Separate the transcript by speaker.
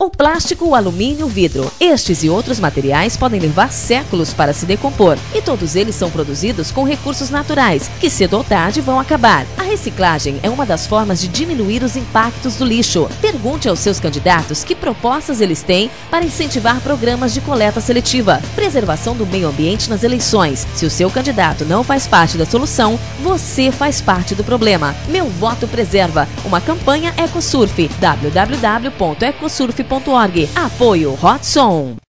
Speaker 1: O plástico, o alumínio, o vidro. Estes e outros materiais podem levar séculos para se decompor e todos eles são produzidos com recursos naturais, que cedo ou tarde vão acabar. A reciclagem é uma das formas de diminuir os impactos do lixo. Pergunte aos seus candidatos que propostas eles têm para incentivar programas de coleta seletiva. Preservação do meio ambiente nas eleições. Se o seu candidato não faz parte da solução, você faz parte do problema. Meu voto preserva. Uma campanha Ecosurf. www.ecosurf.org. Apoio Hotson.